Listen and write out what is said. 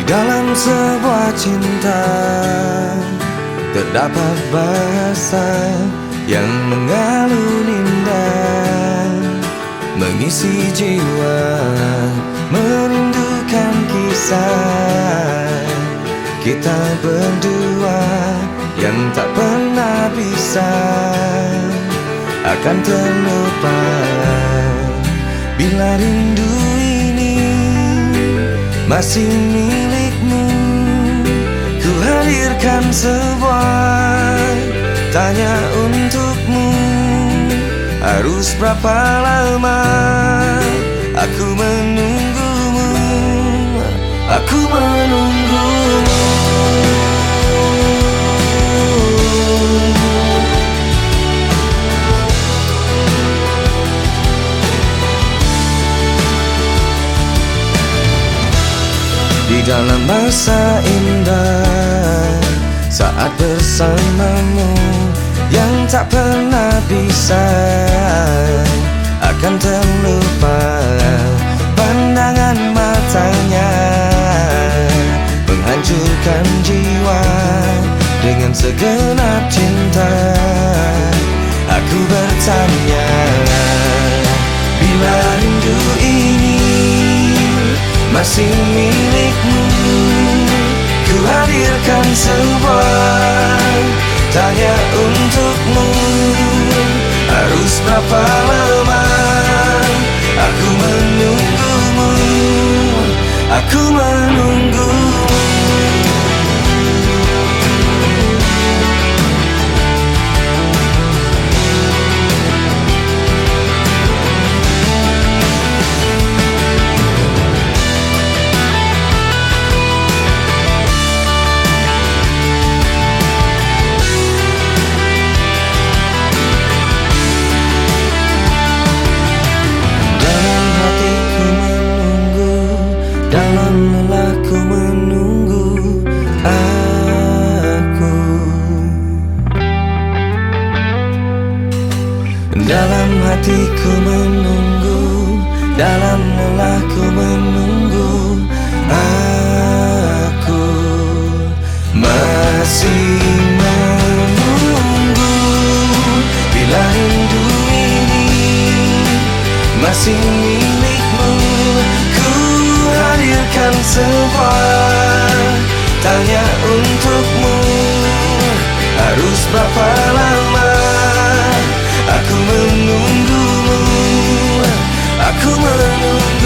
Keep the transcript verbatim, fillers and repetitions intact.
Di dalam sebuah cinta terdapat bahasa yang mengalun indah, mengisi jiwa, merindukan kisah kita berdua yang tak pernah bisa akan terlupa. Bila rindu ini masih milikmu, ku hadirkan sebuah tanya untukmu. Harus berapa lama aku menunggumu, aku menunggumu. Di dalam masa indah saat bersamamu yang tak pernah bisa akan terlupa. Pandangan matanya menghancurkan jiwa dengan segenap cinta. Aku bertanya, bila rindu ini masih milikmu, ku hadirkan sebuah tanya untukmu. Harus berapa lama aku menunggumu, aku menunggumu. Dalam lelahku menunggu aku, dalam hatiku menunggu, dalam lelahku menunggu aku, masih menunggu. Bila rindu ini masih milikmu, hadirkan sebuah tanya untukmu. Harus berapa lama aku menunggumu, aku menunggu.